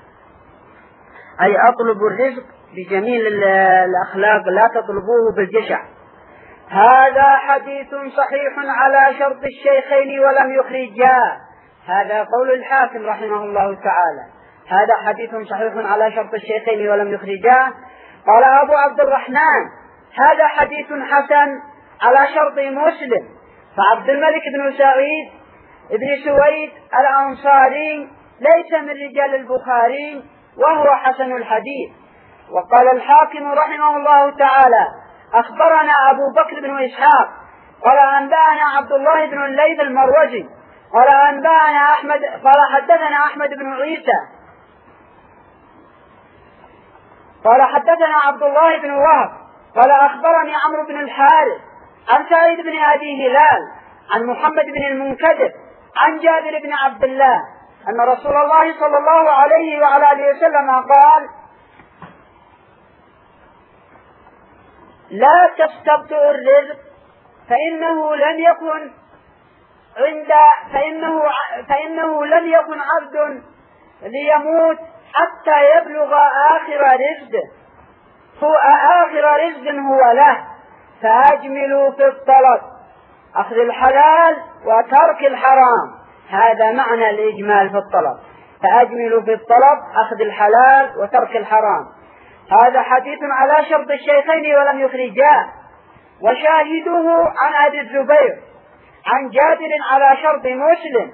أي أطلب الرزق بجميل الأخلاق لا تطلبوه بالجشع. هذا حديث صحيح على شرط الشيخين ولم يخرجاه. هذا قول الحاكم رحمه الله تعالى. هذا حديث صحيح على شرط الشيخين ولم يخرجاه. قال أبو عبد الرحمن هذا حديث حسن على شرط مسلم. فعبد الملك بن سعيد بن سويد الأنصاري ليس من رجال البخاري وهو حسن الحديث. وقال الحاكم رحمه الله تعالى أخبرنا أبو بكر بن إسحاق قال أنبأنا عبد الله بن الليث المروزي قال أنبأنا أحمد قال حدثنا أحمد بن عيسى قال حدثنا عبد الله بن وهب قال أخبرني عمرو بن الحارث عن سعيد بن أبي هلال عن محمد بن المنكدر عن جابر بن عبد الله أن رسول الله صلى الله عليه وعلى آله وسلم قال لا تستبطئوا الرزق فإنه لم يكن عند فإنه فإنه لم يكن عبد ليموت حتى يبلغ آخر رزقه هو آخر رزق هو له، فأجملوا في الطلب أخذ الحلال وترك الحرام. هذا معنى الإجمال في الطلب، فأجملوا في الطلب أخذ الحلال وترك الحرام. هذا حديث على شرط الشيخين ولم يخرجاه. وشاهده عن أبي الزبير عن جابر على شرط مسلم.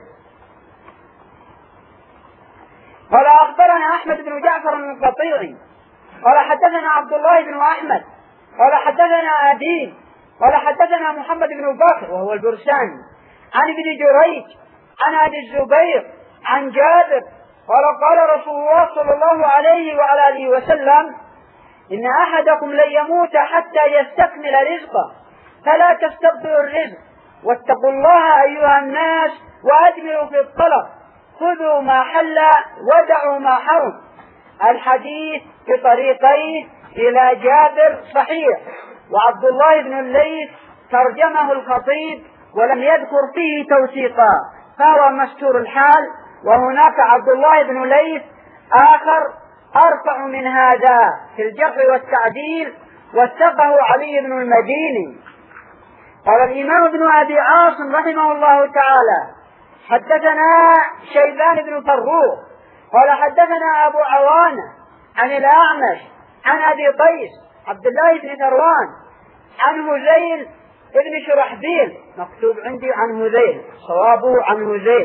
قال أخبرنا أحمد بن جعفر القطيعي قال حدثنا عبد الله بن أحمد قال حدثنا أبي قال حدثنا محمد بن بكر وهو البرساني عن ابن جريج عن أبي الزبير عن جابر قال قال رسول الله صلى الله عليه وعلى آله وسلم إن أحدكم لن يموت حتى يستكمل رزقه فلا تستبطئوا الرزق واتقوا الله أيها الناس وأجملوا في الطلب خذوا ما حل ودعوا ما حرم. الحديث بطريقين إلى جابر صحيح، وعبد الله بن الليث ترجمه الخطيب ولم يذكر فيه توثيقا فهو مستور الحال، وهناك عبد الله بن الليث آخر أرفع من هذا في الجرح والتعديل وثقه علي بن المديني. قال الإمام ابن أبي عاصم رحمه الله تعالى حدثنا شيبان بن فروخ قال حدثنا أبو عوانة عن الأعمش عن أبي قيس عبد الله بن ثروان عن هذيل ابن شرحبيل، مكتوب عندي عن هذيل صوابه عن هذيل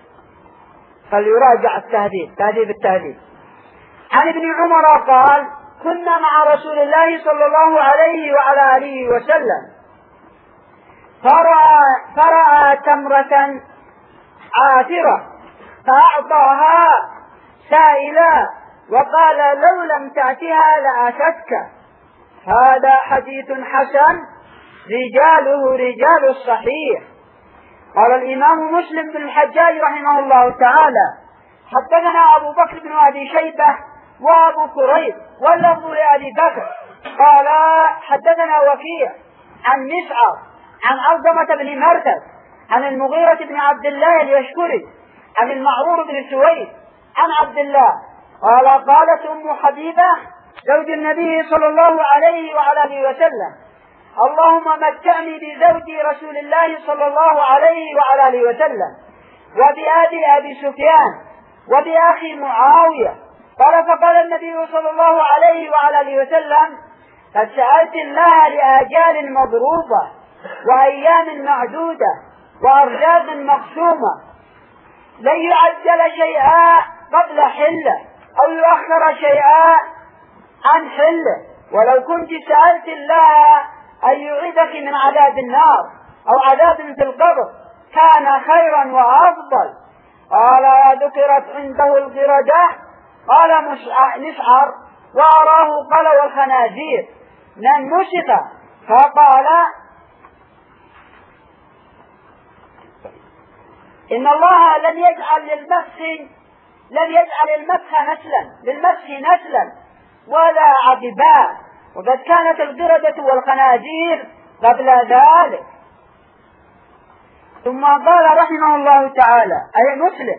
فليراجع التهذيب تهذيب التهذيب. عن ابن عمر قال كنا مع رسول الله صلى الله عليه وعلى آله وسلم فرأى, فرأى تمرة عاثرة فأعطاها سائلا وقال لو لم تأتها لأتتك. هذا حديث حسن رجاله رجال الصحيح. قال الإمام مسلم بن الحجاج رحمه الله تعالى حدثنا أبو بكر بن أبي شيبة وأبو كريب واللفظ لأبي بكر قال حدثنا وكيع عن مسعر عن أرقمة بن مرثد عن المغيرة بن عبد الله اليشكري عن المعرور بن سويد عن عبد الله قال قالت أم حبيبة زوج النبي صلى الله عليه وعلى آله وسلم اللهم متعني بزوج رسول الله صلى الله عليه وعلى آله وسلم وبأبي أبي سفيان وبأخي معاوية. قال فقال النبي صلى الله عليه وعلى آله وسلم قد سألت الله لآجال مضروبة وأيام معدودة وأرزاق مقسومة لن يعجل شيئا قبل حله أو يؤخر شيئا عن حله، ولو كنت سألت الله أن يعيدك من عذاب النار أو عذاب في القبر كان خيرا وأفضل. قال ذكرت عنده القردة قال مسعر وأراه قال والخنازير من مسخ فقال إن الله لم يجعل للمسخ لم يجعل المسخ نسلا للمسخ نسلا ولا عقبا، وقد كانت القردة والخنازير قبل ذلك. ثم قال رحمه الله تعالى أي مسلم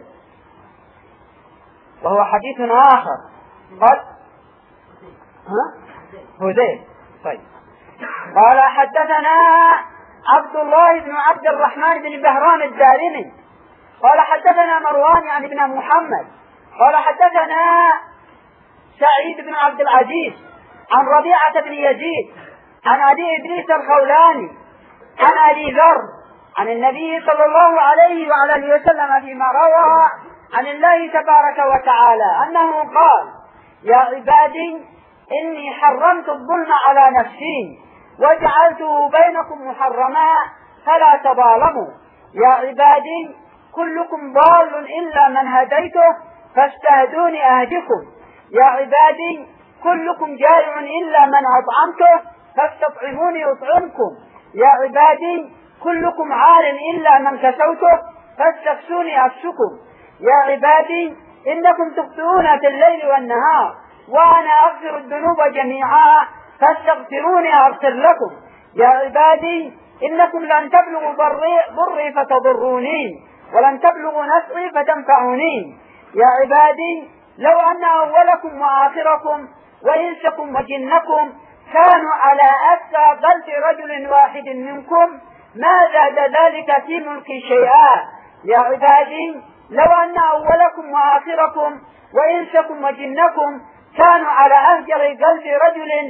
وهو حديث آخر قال ها هذيل طيب قال حدثنا عبد الله بن عبد الرحمن بن بهرام الدارمي قال حدثنا مروان يعني بن محمد قال حدثنا سعيد بن عبد العزيز عن ربيعة بن يزيد عن أبي إدريس الخولاني عن أبي ذر عن النبي صلى الله عليه وعلى آله وسلم فيما روى عن الله تبارك وتعالى أنه قال يا عبادي إني حرمت الظلم على نفسي وجعلته بينكم محرما فلا تظالموا. يا عبادي كلكم ضال إلا من هديته فاستهدوني أهدكم. يا عبادي كلكم جائع إلا من أطعمته فاستطعموني أطعمكم. يا عبادي كلكم عار إلا من كسوته فاستكسوني أكسكم. يا عبادي إنكم تخطئون في الليل والنهار وأنا أغفر الذنوب جميعا فاستغفروني أغفر لكم. يا عبادي إنكم لن تبلغوا ضري فتضروني ولن تبلغوا نفعي فتنفعوني. يا عبادي لو أن أولكم وآخركم وإنسكم وجنكم كانوا على أتقى قلب رجل واحد منكم ما زاد ذلك في ملكي شيئا. يا عبادي لو أن أولكم وآخركم وإنسكم وجنكم كانوا على أهجر قلب رجل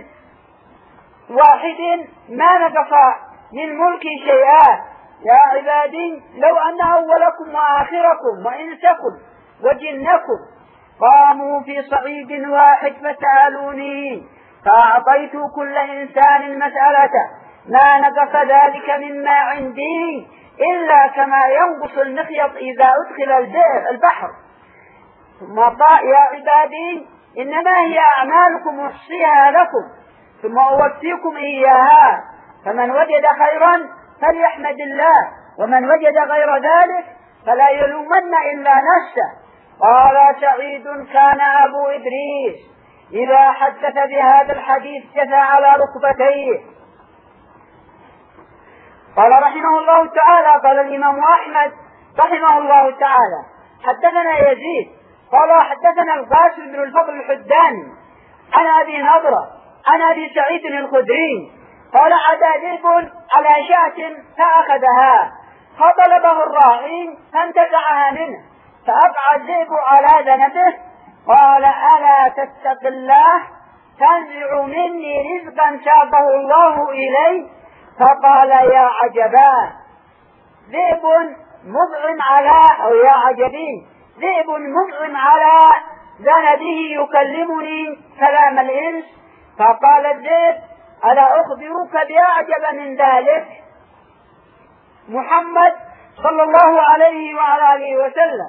واحد ما نقص من ملكي شيئا. يا عبادي لو أن أولكم وآخركم وإنسكم وجنكم قاموا في صعيد واحد فسألوني فأعطيت كل إنسان مسألته ما نقص ذلك مما عندي إلا كما ينقص المخيط إذا أدخل البحر. ثم قال يا عبادي إنما هي أعمالكم أحصيها لكم ثم أوفيكم إياها فمن وجد خيرا فليحمد الله ومن وجد غير ذلك فلا يلومن إلا نفسه. قال سعيد كان أبو إدريس إذا حدث بهذا الحديث جثى على ركبتيه. قال رحمه الله تعالى قال الإمام أحمد رحمه الله تعالى حدثنا يزيد قال حدثنا القاسم بن الفضل الحداني عن أبي نضرة عن أبي سعيد الخدري قال عدا ذئب على شاة فأخذها فطلبه الراعي فانتزعها منه فأبعى الذئب على ذنبه قال ألا تتق الله تنزع مني رزقا شاطه الله إلي. فقال يا عجبا ذئب مضعم على أو يا عجبي ذئب مضعم على ذنبه يكلمني كلام الإنس. فقال الذئب ألا أخبرك بأعجب من ذلك. محمد صلى الله عليه وعلى آله وسلم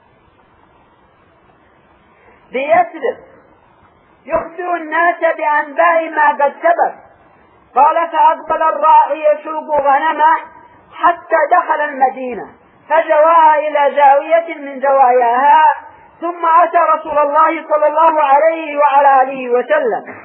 بيسرق يخبر الناس بأنباء ما قد سبق. قال فأقبل الراعي يسوق غنمه حتى دخل المدينة فجواها إلى زاوية من زواياها ثم أتى رسول الله صلى الله عليه وعلى آله وسلم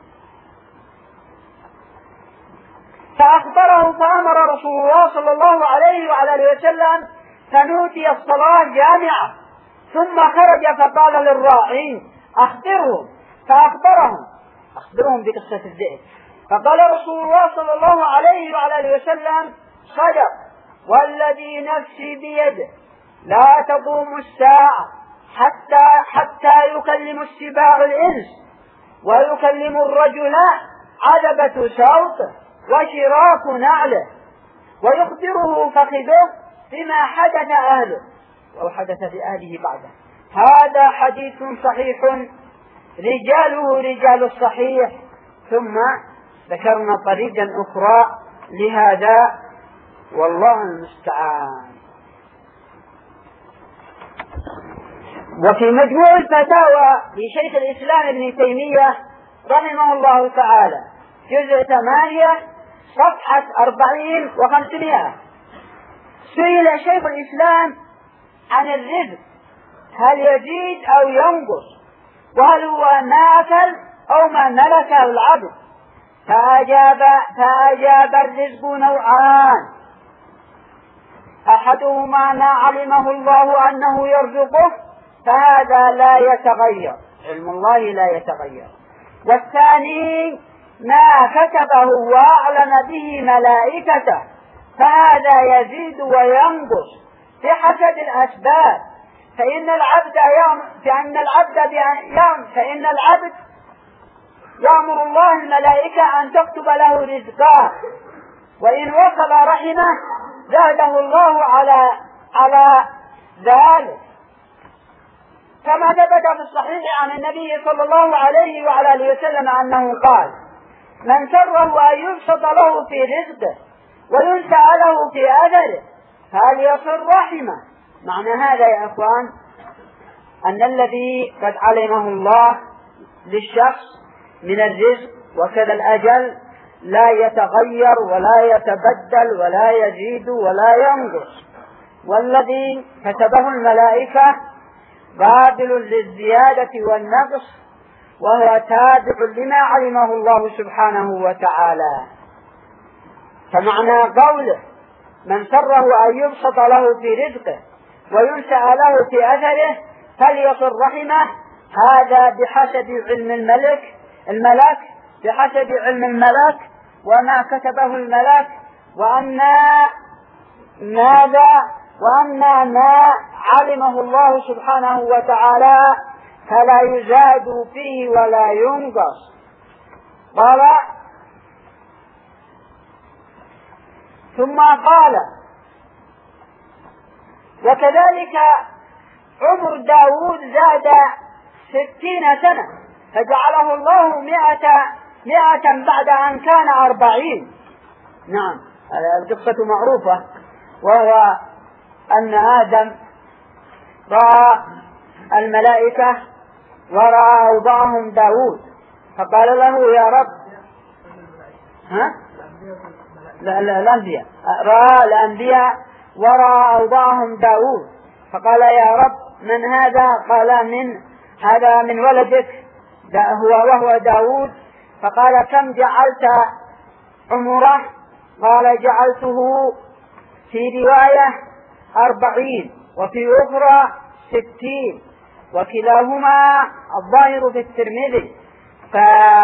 فأخبره فأمر رسول الله صلى الله عليه وعلى آله وسلم فنودي الصلاة جامعة ثم خرج فقال للراعي أخبرهم فأخبرهم أخبرهم بقصة الذئب. فقال رسول الله صلى الله عليه وعلى آله وسلم صدق والذي نفسي بيده لا تقوم الساعة حتى حتى يكلم السباع الإنس ويكلم الرجل عذبة صوته وشراك نعله ويخبره فخذه بما حدث أهله أو حدث بأهله بعده. هذا حديث صحيح رجاله رجال الصحيح. ثم ذكرنا طريقا أخرى لهذا والله المستعان. وفي مجموع الفتاوى لشيخ الإسلام ابن تيمية رحمه الله تعالى جزء ثمانية صفحة أربعين وخمسمائة سئل شيخ الإسلام عن الرزق هل يزيد أو ينقص وهل هو ما أكل أو ما ملكه العبد فأجاب, فأجاب الرزق نوعان أحدهما ما علمه الله أنه يرزقه فهذا لا يتغير علم الله لا يتغير والثاني ما كتبه وأعلم به ملائكته فهذا يزيد وينقص بحسب الأسباب فإن العبد يأمر فإن العبد يأمر فإن العبد يأمر الله الملائكة أن تكتب له رزقه وإن وصل رحمه زاده الله على على ذلك كما ثبت في الصحيح عن النبي صلى الله عليه وعلى آله وسلم أنه قال من سره أن يبسط له في رزقه وينسى له في أثره فليصل رحمه. معنى هذا يا أخوان أن الذي قد علمه الله للشخص من الرزق وكذا الأجل لا يتغير ولا يتبدل ولا يزيد ولا ينقص والذي كتبه الملائكة قابل للزيادة والنقص وهو تابع لما علمه الله سبحانه وتعالى. فمعنى قوله من سره أن يبسط له في رزقه وينسى له في أثره فليصل رحمه هذا بحسب علم الملك الملك بحسب علم الملك وما كتبه الملك وأما ماذا وأما ما علمه الله سبحانه وتعالى فلا يزاد فيه ولا ينقص. قال ثم قال وكذلك عمر داود زاد ستين سنة فجعله الله مئة مئة بعد أن كان أربعين. نعم القصة معروفة وهو أن آدم رأى الملائكة ورأى أوضاعهم داود فقال له يا رب ها لا لا الأنبياء رأى الأنبياء ورأى أوضاعهم داود فقال يا رب من هذا قال من هذا من ولدك هو وهو داود فقال كم جعلت عمره قال جعلته في رواية أربعين وفي أخرى ستين وكلاهما الظاهر في الترمذي. ف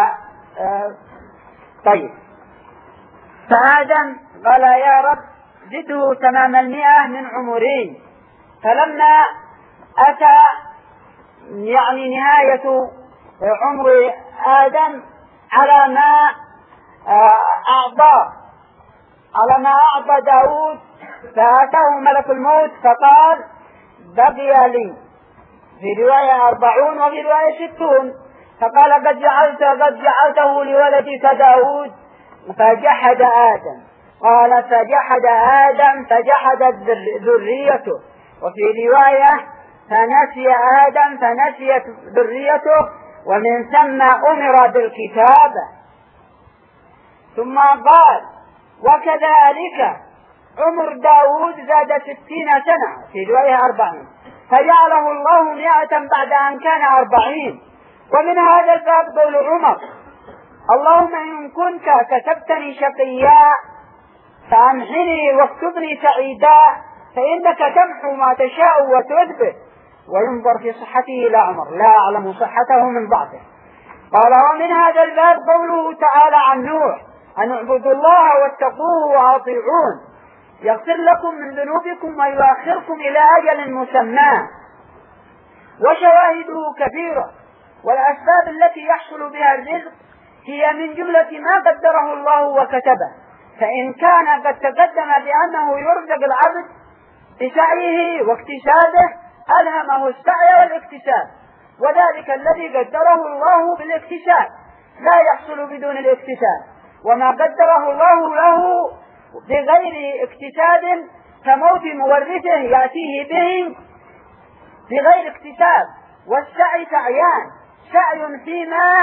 طيب فآدم قال يا رب زده تمام المئة من عمرين فلما أتى يعني نهاية عمر آدم على ما أعطى على ما أعطى داود فأتاه ملك الموت فقال بقي لي في رواية أربعون وفي رواية ستون فقال قد جعلت قد جعلته لولدك داود فجحد آدم قال فجحد آدم فجحدت ذريته وفي رواية فنسي آدم فنسيت ذريته ومن ثم أمر بالكتابة. ثم قال وكذلك عمر داود زاد ستين سنة في رواية أربعين فجعله الله مئة بعد أن كان أربعين. ومن هذا الباب قول عمر اللهم إن كنت كتبتني شقيا فأمحني واكتبني سعيدا فإنك تمحو ما تشاء وتثبت وينظر في صحته إلى عمر لا أعلم صحته من ضعفه. قال ومن هذا الباب قوله تعالى عن نوح أن اعبدوا الله واتقوه وأطيعون يغفر لكم من ذنوبكم ويؤخركم إلى أجل مسمى. وشواهده كثيرة والأسباب التي يحصل بها الرزق هي من جملة ما قدره الله وكتبه فإن كان قد تقدم بأنه يرزق العبد بسعيه واكتسابه ألهمه السعي والاكتساب وذلك الذي قدره الله بالاكتساب لا يحصل بدون الاكتساب وما قدره الله له بغير اكتساب كموت مورثه يأتيه به بغير اكتساب، والسعي سعيان، سعي فيما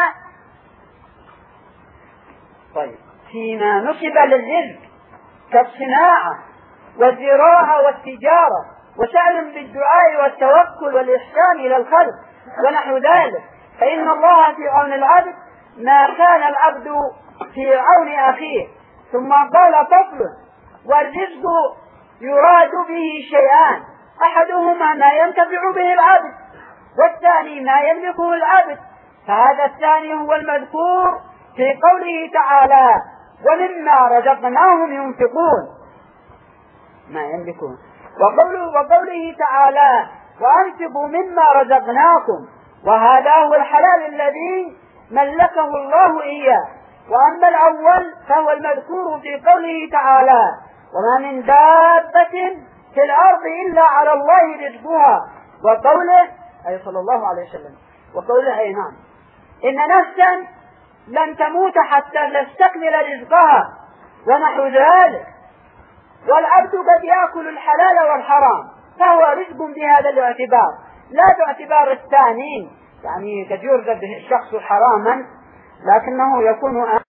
طيب فيما نصب للرزق كالصناعة والزراعة والتجارة، وسعي بالدعاء والتوكل والإحسان إلى الخلق ونحو ذلك. فإن الله في عون العبد ما كان العبد في عون أخيه. ثم قال فصل: والرزق يراد به شيئان، أحدهما ما ينتفع به العبد، والثاني ما يملكه العبد. فهذا الثاني هو المذكور في قوله تعالى: ومما رزقناهم ينفقون، ما يملكون. وقوله, وقوله تعالى: وأنفقوا مما رزقناكم، وهذا هو الحلال الذي ملكه الله إياه. وأما الأول فهو المذكور في قوله تعالى: وما من دابة في الأرض إلا على الله رزقها، وقوله أي صلى الله عليه وسلم، وقوله أي نعم إن نفسا لن تموت حتى تستكمل رزقها، ونحو ذلك. والعبد قد يأكل الحلال والحرام، فهو رزق بهذا الاعتبار، لا باعتبار الثاني، يعني قد يرزق الشخص حراما لكنه يكون